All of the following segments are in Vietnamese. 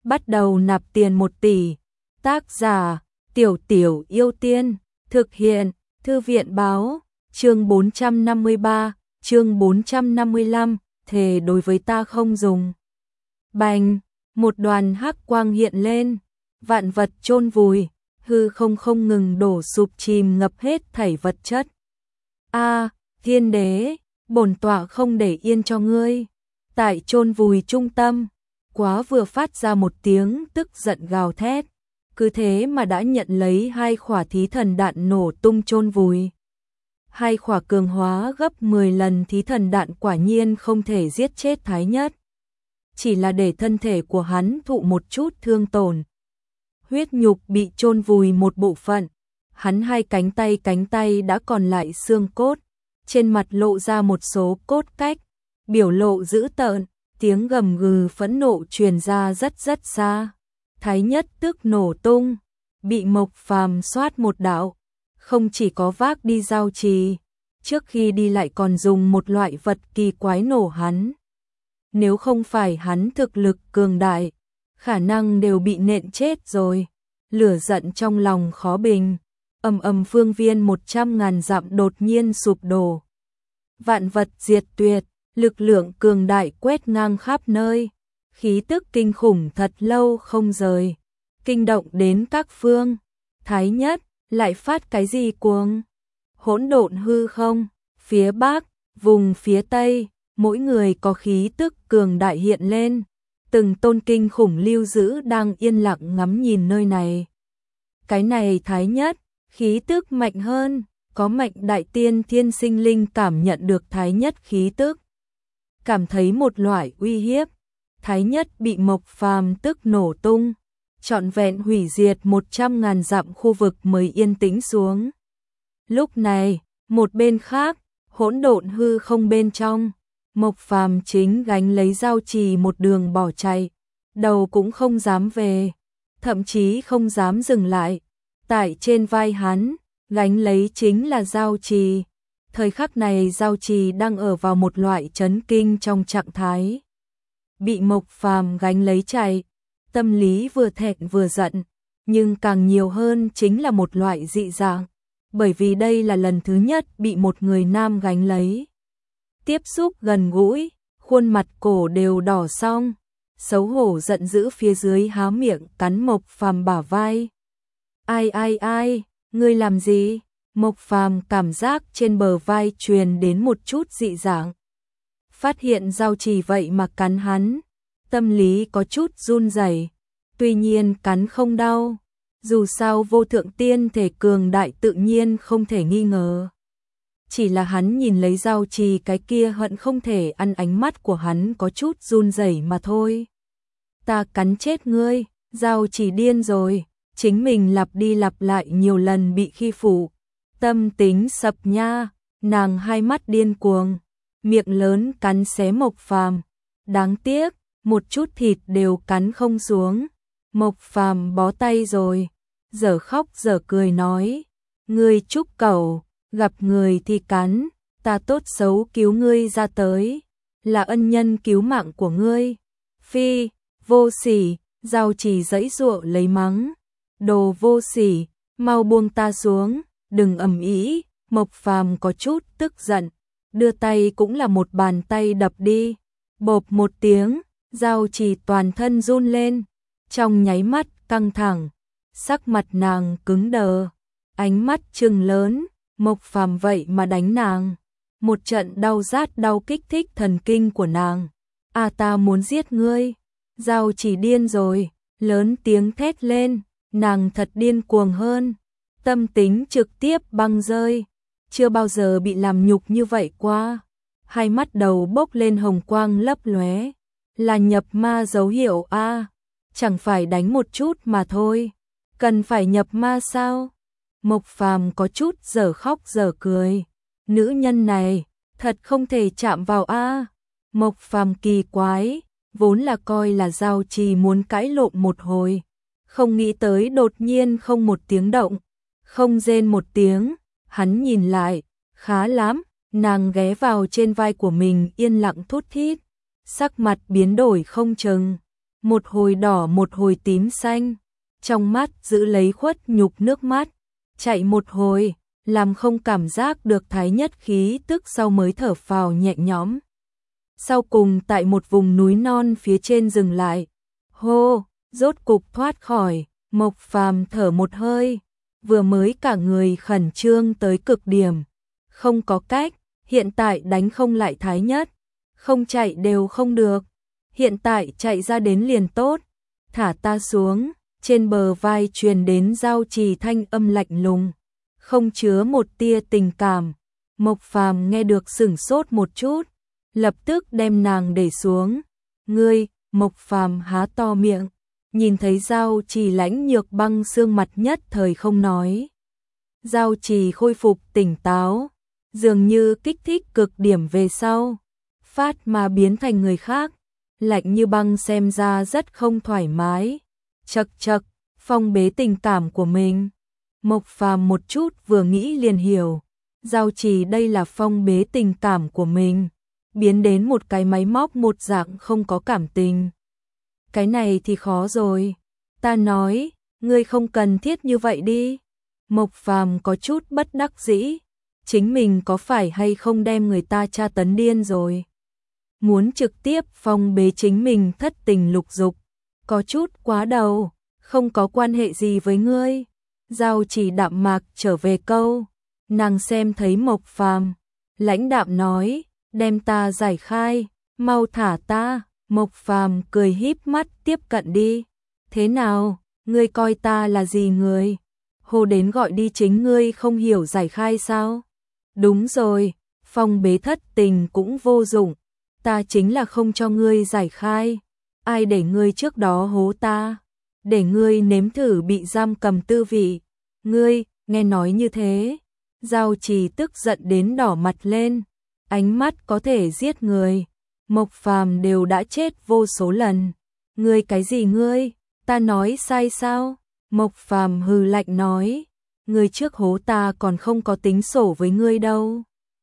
bắt đầu nạp tiền 1 tỷ. Tác giả, Tiểu Tiểu Yêu Tiên, thực hiện, Thư viện báo, chương 453, chương 455, thề đối với ta không dùng. Bành, một đoàn hắc quang hiện lên, vạn vật chôn vùi, hư không ngừng đổ sụp chìm ngập hết thảy vật chất. A, Thiên Đế, bổn tọa không để yên cho ngươi. Tại chôn vùi trung tâm, Quá vừa phát ra một tiếng tức giận gào thét, cứ thế mà đã nhận lấy 2 khỏa thí thần đạn nổ tung chôn vùi. 2 khỏa cường hóa gấp 10 lần thí thần đạn quả nhiên không thể giết chết Thái Nhất, chỉ là để thân thể của hắn thụ một chút thương tổn. Huyết nhục bị chôn vùi một bộ phận, hắn 2 cánh tay đã còn lại xương cốt, trên mặt lộ ra một số cốt cách, biểu lộ dữ tợn, tiếng gầm gừ phẫn nộ truyền ra rất xa. Thái Nhất tức nổ tung, bị Mộc Phàm xoát một đạo, không chỉ có vác đi giao trì, trước khi đi lại còn dùng một loại vật kỳ quái nổ hắn. Nếu không phải hắn thực lực cường đại, khả năng đều bị nện chết rồi. Lửa giận trong lòng khó bình, phương viên 100.000 dặm đột nhiên sụp đổ. Vạn vật diệt tuyệt, lực lượng cường đại quét ngang khắp nơi, khí tức kinh khủng thật lâu không rời, kinh động đến các phương. Thái Nhất lại phát cái gì cuồng? Hỗn độn hư không, phía bắc, vùng phía tây, mỗi người có khí tức cường đại hiện lên, từng tôn kinh khủng lưu giữ đang yên lặng ngắm nhìn nơi này. Cái này Thái Nhất, khí tức mạnh hơn, có Mệnh Đại Tiên Thiên Sinh Linh cảm nhận được Thái Nhất khí tức, cảm thấy một loại uy hiếp. Thái Nhất bị Mộc Phàm tức nổ tung, trọn vẹn hủy diệt 100.000 dặm khu vực mới yên tĩnh xuống. Lúc này, một bên khác, hỗn độn hư không bên trong, Mộc Phàm chính gánh lấy giao trì một đường bỏ chạy, đầu cũng không dám về, thậm chí không dám dừng lại. Tại trên vai hắn, gánh lấy chính là giao trì. Thời khắc này giao trì đang ở vào một loại chấn kinh trong trạng thái. Bị Mộc Phàm gánh lấy chạy, tâm lý vừa thẹn vừa giận, nhưng càng nhiều hơn chính là một loại dị dạng, bởi vì đây là lần thứ nhất bị một người nam gánh lấy. Tiếp xúc gần gũi, khuôn mặt cổ đều đỏ xong, xấu hổ giận dữ phía dưới há miệng cắn Mộc Phàm bả vai. Ai, ngươi làm gì? Mộc Phàm cảm giác trên bờ vai truyền đến một chút dị dạng. Phát hiện giao trì vậy mà cắn hắn, tâm lý có chút run rẩy, tuy nhiên cắn không đau, dù sao vô thượng tiên thể cường đại tự nhiên không thể nghi ngờ. Chỉ là hắn nhìn lấy giao trì cái kia hận không thể ăn, ánh mắt của hắn có chút run rẩy mà thôi. Ta cắn chết ngươi, giao trì điên rồi, chính mình lặp đi lặp lại nhiều lần bị khi phụ, tâm tính sập nha, nàng 2 mắt điên cuồng, miệng lớn cắn xé Mộc Phàm, đáng tiếc, một chút thịt đều cắn không xuống. Mộc Phàm bó tay rồi, dở khóc dở cười nói, ngươi trúc cẩu, gặp người thì cắn, ta tốt xấu cứu ngươi ra tới, là ân nhân cứu mạng của ngươi. Phi, vô sỉ, giao trì giãy giụa lấy mắng, đồ vô sỉ, mau buông ta xuống, đừng ầm ĩ. Mộc Phàm có chút tức giận, đưa tay cũng là một bàn tay đập đi, bộp một tiếng, giao trì toàn thân run lên, trong nháy mắt căng thẳng, sắc mặt nàng cứng đờ, ánh mắt trừng lớn. Mộc Phàm vậy mà đánh nàng, một trận đau rát đau kích thích thần kinh của nàng. Ta muốn giết ngươi. Giao trì điên rồi, lớn tiếng thét lên, nàng thật điên cuồng hơn, tâm tính trực tiếp băng rơi, chưa bao giờ bị làm nhục như vậy qua. 2 mắt đầu bốc lên hồng quang lấp lóe, là nhập ma dấu hiệu a, chẳng phải đánh một chút mà thôi, cần phải nhập ma sao? Mộc Phàm có chút dở khóc dở cười, nữ nhân này thật không thể chạm vào a. Mộc Phàm kỳ quái, vốn là coi là giao trì muốn cãi lộn một hồi, không nghĩ tới đột nhiên không một tiếng động, không rên một tiếng. Hắn nhìn lại, khá lắm, nàng ghé vào trên vai của mình yên lặng thút thít, sắc mặt biến đổi không chừng. một hồi đỏ một hồi tím xanh, trong mắt giữ lấy khuất nhục nước mắt, chạy một hồi, làm không cảm giác được thái nhất khí tức sau mới thở phào nhẹ nhõm. Sau cùng tại một vùng núi non phía trên dừng lại, hô, rốt cục thoát khỏi, Mộc Phàm thở một hơi, vừa mới cả người khẩn trương tới cực điểm, không có cách, hiện tại đánh không lại thái nhất, không chạy đều không được, hiện tại chạy ra đến liền tốt, thả ta xuống, trên bờ vai truyền đến Giao Trì thanh âm lạnh lùng, không chứa một tia tình cảm. Mộc Phàm nghe được sửng sốt một chút, lập tức đem nàng để xuống. Ngươi, Mộc Phàm há to miệng, nhìn thấy Giao Trì lãnh nhược băng xương mặt nhất thời không nói. Giao Trì khôi phục tỉnh táo, dường như kích thích cực điểm về sau, phát mà biến thành người khác, lạnh như băng xem ra rất không thoải mái. Chậc chậc, phong bế tình cảm của mình. Mộc Phàm một chút vừa nghĩ liền hiểu, Giao Trì đây là phong bế tình cảm của mình, biến đến một cái máy móc một dạng không có cảm tình. Cái này thì khó rồi. Ta nói, ngươi không cần thiết như vậy đi. Mộc Phàm có chút bất đắc dĩ, chính mình có phải hay không đem người ta tra tấn điên rồi. Muốn trực tiếp phong bế chính mình thất tình lục dục, có chút quá đầu, không có quan hệ gì với ngươi. Giao Trì đạm mạc trở về câu, nàng xem thấy Mộc Phàm, lãnh đạm nói, đem ta giải khai, mau thả ta. Mộc Phàm cười híp mắt tiếp cận đi. Thế nào, ngươi coi ta là gì người? Hô đến gọi đi chính ngươi không hiểu giải khai sao? Đúng rồi, phong bế thất tình cũng vô dụng, ta chính là không cho ngươi giải khai. Ai để ngươi trước đó hố ta? Để ngươi nếm thử bị giam cầm tư vị. Ngươi, nghe nói như thế. Giao Trì tức giận đến đỏ mặt lên, ánh mắt có thể giết người. Mộc Phàm đều đã chết vô số lần. Ngươi cái gì ngươi? Ta nói sai sao? Mộc Phàm hừ lạnh nói, ngươi trước hố ta còn không có tính sổ với ngươi đâu.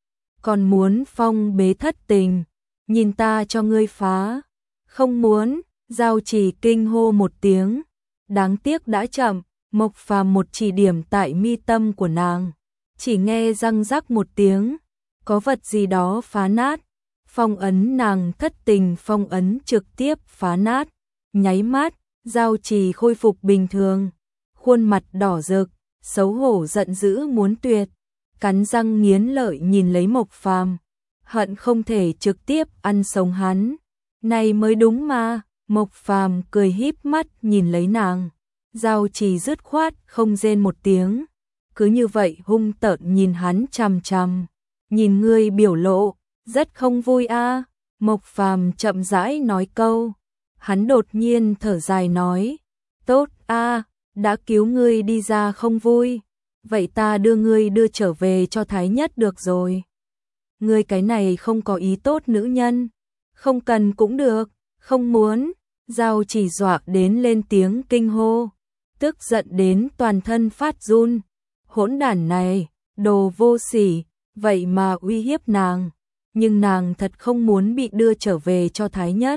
Còn muốn phong bế thất tình, nhìn ta cho ngươi phá. Không muốn. Giao Trì kinh hô một tiếng, đáng tiếc đã chậm. Mộc Phàm một chỉ điểm tại mi tâm của nàng, chỉ nghe răng rắc một tiếng, có vật gì đó phá nát. Phong ấn nàng thất tình phong ấn trực tiếp phá nát, nháy mắt, Giao Trì khôi phục bình thường, khuôn mặt đỏ rực, xấu hổ giận dữ muốn tuyệt, cắn răng nghiến lợi nhìn lấy Mộc Phàm, hận không thể trực tiếp ăn sống hắn. Này mới đúng mà. Mộc Phàm cười híp mắt nhìn lấy nàng, Giao Trì dứt khoát không rên một tiếng, cứ như vậy hung tợn nhìn hắn chằm chằm. Nhìn ngươi biểu lộ rất không vui a. Mộc Phàm chậm rãi nói câu, hắn đột nhiên thở dài nói, tốt a, đã cứu ngươi đi ra không vui, vậy ta đưa ngươi đưa trở về cho thái nhất được rồi. Ngươi cái này không có ý tốt nữ nhân, không cần cũng được, không muốn. Giao Trì dọa đến lên tiếng kinh hô, tức giận đến toàn thân phát run. Hỗn đản này, đồ vô sỉ, vậy mà uy hiếp nàng, nhưng nàng thật không muốn bị đưa trở về cho thái nhất.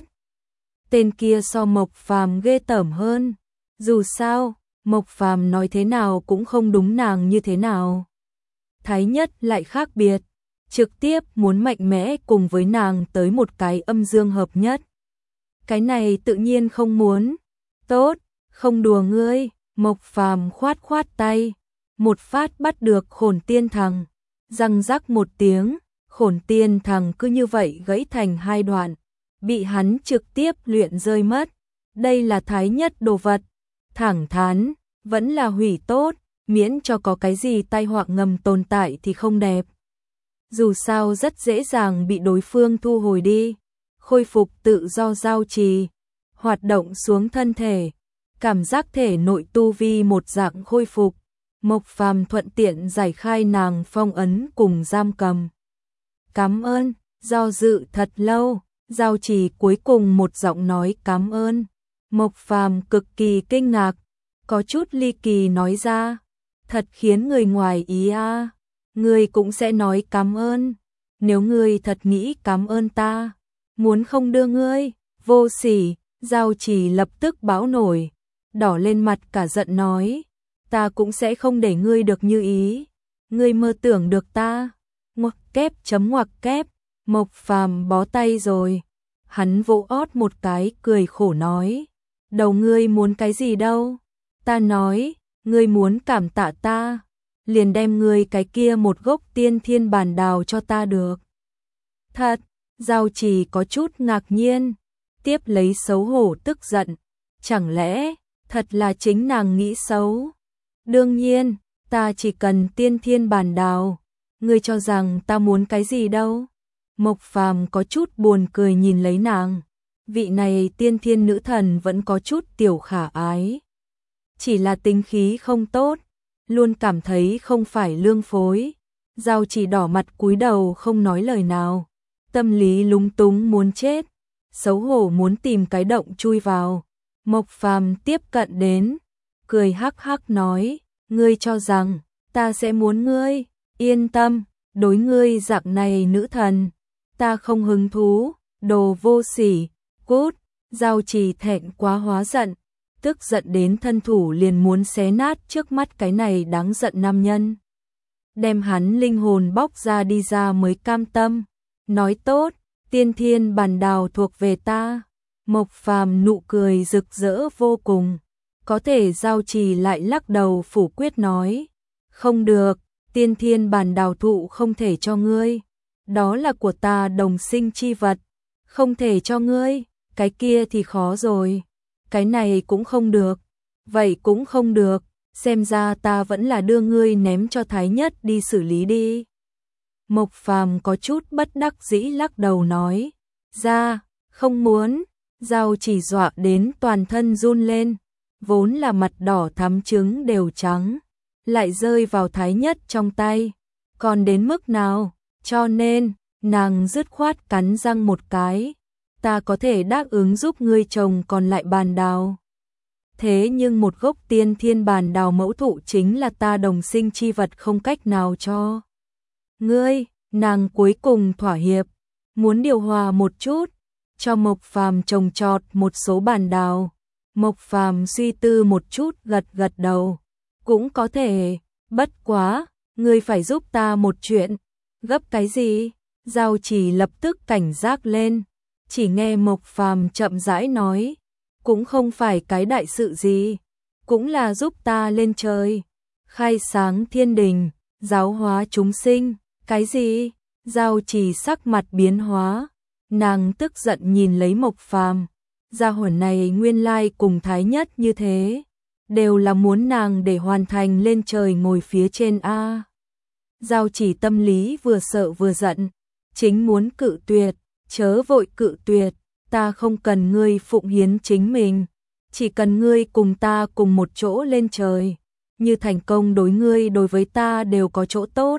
Tên kia so Mộc Phàm ghê tởm hơn, dù sao, Mộc Phàm nói thế nào cũng không đúng nàng như thế nào. Thái nhất lại khác biệt, trực tiếp muốn mạnh mẽ cùng với nàng tới một cái âm dương hợp nhất. Cái này tự nhiên không muốn. Tốt, không đùa ngươi. Mộc Phàm khoát khoát tay, một phát bắt được Khổn Tiên Thằng, răng rắc một tiếng, Khổn Tiên Thằng cứ như vậy gãy thành hai đoạn, bị hắn trực tiếp luyện rơi mất. Đây là thái nhất đồ vật, thẳng thắn, vẫn là hủy tốt, miễn cho có cái gì tai họa ngầm tồn tại thì không đẹp. Dù sao rất dễ dàng bị đối phương thu hồi đi. Khôi phục tự do Giao Trì, hoạt động xuống thân thể, cảm giác thể nội tu vi một dạng khôi phục. Mộc Phàm thuận tiện giải khai nàng phong ấn cùng giam cầm. Cảm ơn. Do dự thật lâu, Giao Trì cuối cùng một giọng nói cảm ơn. Mộc Phàm cực kỳ kinh ngạc, có chút ly kỳ nói ra, thật khiến người ngoài ý a. Ngươi cũng sẽ nói cảm ơn. Nếu ngươi thật nghĩ cảm ơn ta, muốn không đưa ngươi, vô sỉ. Giao Chỉ lập tức báo nổi, đỏ lên mặt cả giận nói, ta cũng sẽ không để ngươi được như ý, ngươi mơ tưởng được ta. Ngoặc kép chấm ngoặc kép, Mộc Phàm bó tay rồi. Hắn vỗ ót một cái cười khổ nói, đầu ngươi muốn cái gì đâu? Ta nói, ngươi muốn cảm tạ ta, liền đem ngươi cái kia một gốc tiên thiên bản đào cho ta được. Thật, Giao Chỉ có chút ngạc nhiên, tiếp lấy xấu hổ tức giận, chẳng lẽ thật là chính nàng nghĩ xấu? Đương nhiên, ta chỉ cần tiên thiên bản đào, ngươi cho rằng ta muốn cái gì đâu? Mộc Phàm có chút buồn cười nhìn lấy nàng, vị này tiên thiên nữ thần vẫn có chút tiểu khả ái. Chỉ là tính khí không tốt, luôn cảm thấy không phải lương phối. Giao Chỉ đỏ mặt cúi đầu không nói lời nào, tâm lý lúng túng muốn chết, xấu hổ muốn tìm cái động chui vào. Mộc Phàm tiếp cận đến, cười hắc hắc nói, ngươi cho rằng ta sẽ muốn ngươi? Yên tâm, đối ngươi dạng này nữ thần, ta không hứng thú, đồ vô sỉ, cút. Giao Chỉ thẹn quá hóa giận, tức giận đến thân thủ liền muốn xé nát trước mắt cái này đáng giận nam nhân. Đem hắn linh hồn bóc ra đi ra mới cam tâm, nói tốt, tiên thiên bản đào thuộc về ta. Mộc Phàm nụ cười rực rỡ vô cùng, có thể Giao Chỉ lại lắc đầu phủ quyết nói, không được, tiên thiên bản đào thụ không thể cho ngươi, đó là của ta đồng sinh chi vật, không thể cho ngươi, cái kia thì khó rồi, cái này cũng không được, vậy cũng không được, xem ra ta vẫn là đưa ngươi ném cho Thái Nhất đi xử lý đi. Mộc Phàm có chút bất đắc dĩ lắc đầu nói, ra, không muốn. Giao Chỉ dọa đến toàn thân run lên, vốn là mặt đỏ thắm trứng đều trắng, lại rơi vào Thái Nhất trong tay, còn đến mức nào, cho nên, nàng dứt khoát cắn răng một cái, ta có thể đáp ứng giúp ngươi trồng còn lại bàn đào. Thế nhưng một gốc tiên thiên bàn đào mẫu thụ chính là ta đồng sinh chi vật không cách nào cho ngươi, nàng cuối cùng thỏa hiệp, muốn điều hòa một chút, cho Mộc Phàm trồng trọt một số bàn đào. Mộc Phàm suy tư một chút gật gật đầu, cũng có thể, bất quá, ngươi phải giúp ta một chuyện. Gấp cái gì? Giao Chỉ lập tức cảnh giác lên, chỉ nghe Mộc Phàm chậm rãi nói, cũng không phải cái đại sự gì, cũng là giúp ta lên trời, khai sáng thiên đình, giáo hóa chúng sinh. Cái gì? Giao Chỉ sắc mặt biến hóa, nàng tức giận nhìn lấy Mộc Phàm, gia hỏa này nguyên lai cùng Thái Nhất như thế, đều là muốn nàng để hoàn thành lên trời ngồi phía trên a. Giao Chỉ tâm lý vừa sợ vừa giận, chính muốn cự tuyệt, chớ vội cự tuyệt, ta không cần ngươi phụng hiến chính mình, chỉ cần ngươi cùng ta cùng một chỗ lên trời, như thành công đối ngươi đối với ta đều có chỗ tốt.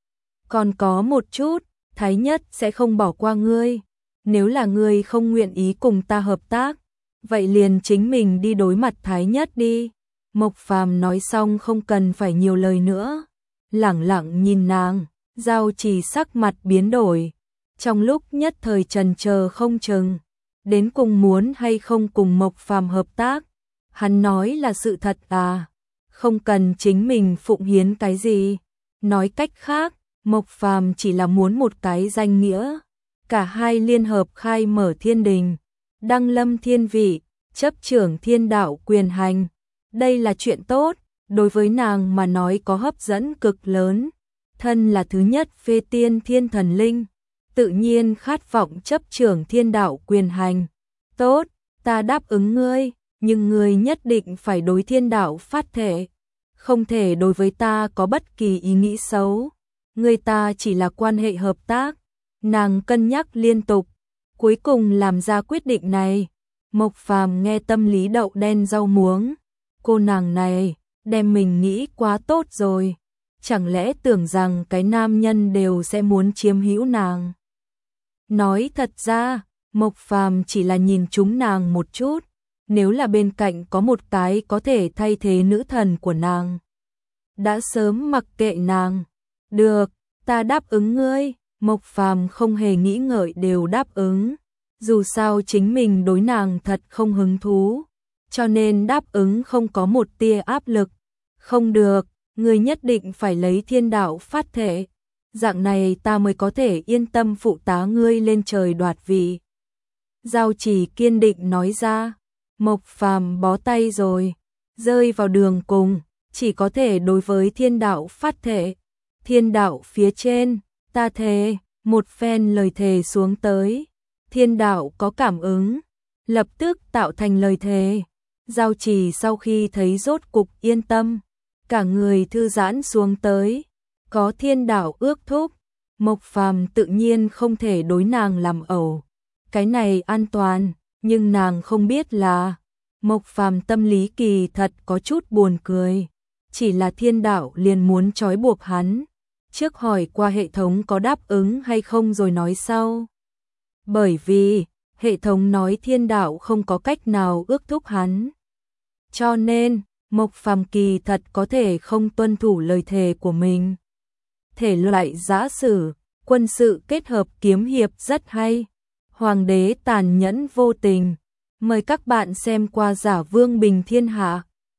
Còn có một chút, Thái Nhất sẽ không bỏ qua ngươi, nếu là ngươi không nguyện ý cùng ta hợp tác, vậy liền chính mình đi đối mặt Thái Nhất đi. Mộc Phàm nói xong không cần phải nhiều lời nữa, lẳng lặng nhìn nàng. Giao Chỉ sắc mặt biến đổi, trong lúc nhất thời chần chờ không chừng, đến cùng muốn hay không cùng Mộc Phàm hợp tác. Hắn nói là sự thật à, không cần chính mình phụng hiến cái gì. Nói cách khác, Mộc Phàm chỉ là muốn một cái danh nghĩa, cả hai liên hợp khai mở thiên đình, đăng lâm thiên vị, chấp trưởng thiên đạo quyền hành. Đây là chuyện tốt, đối với nàng mà nói có hấp dẫn cực lớn. Thân là thứ nhất phê tiên thiên thần linh, tự nhiên khát vọng chấp trưởng thiên đạo quyền hành. Tốt, ta đáp ứng ngươi, nhưng ngươi nhất định phải đối thiên đạo phát thể, không thể đối với ta có bất kỳ ý nghĩ xấu. Ngươi ta chỉ là quan hệ hợp tác. Nàng cân nhắc liên tục, cuối cùng làm ra quyết định này. Mộc Phàm nghe tâm lý đậu đen rau muống, cô nàng này đem mình nghĩ quá tốt rồi, chẳng lẽ tưởng rằng cái nam nhân đều sẽ muốn chiếm hữu nàng. Nói thật ra, Mộc Phàm chỉ là nhìn chúng nàng một chút, nếu là bên cạnh có một cái có thể thay thế nữ thần của nàng, đã sớm mặc kệ nàng. Được, ta đáp ứng ngươi. Mộc Phàm không hề nghĩ ngợi đều đáp ứng. Dù sao chính mình đối nàng thật không hứng thú, cho nên đáp ứng không có một tia áp lực. Không được, người nhất định phải lấy thiên đạo phát thể. Dạng này ta mới có thể yên tâm phụ tá ngươi lên trời đoạt vị. Giao Chỉ kiên định nói ra. Mộc Phàm bó tay rồi, rơi vào đường cùng, chỉ có thể đối với thiên đạo phát thể. Thiên đạo phía trên, ta thề, một phen lời thề xuống tới. Thiên đạo có cảm ứng, lập tức tạo thành lời thề. Giao Chỉ sau khi thấy rốt cục yên tâm, cả người thư giãn xuống tới. Có thiên đạo ước thúc, Mộc Phàm tự nhiên không thể đối nàng làm ẩu. Cái này an toàn, nhưng nàng không biết là Mộc Phàm tâm lý kỳ thật có chút buồn cười. Chỉ là thiên đạo liền muốn trói buộc hắn. Trước hỏi qua hệ thống có đáp ứng hay không rồi nói sau. Bởi vì hệ thống nói thiên đạo không có cách nào ước thúc hắn. Cho nên, Mộc Phàm kỳ thật có thể không tuân thủ lời thề của mình. Thể loại giã sử, quân sự kết hợp kiếm hiệp rất hay. Hoàng đế tàn nhẫn vô tình. Mời các bạn xem qua Giả Vương Bình Thiên Hạ.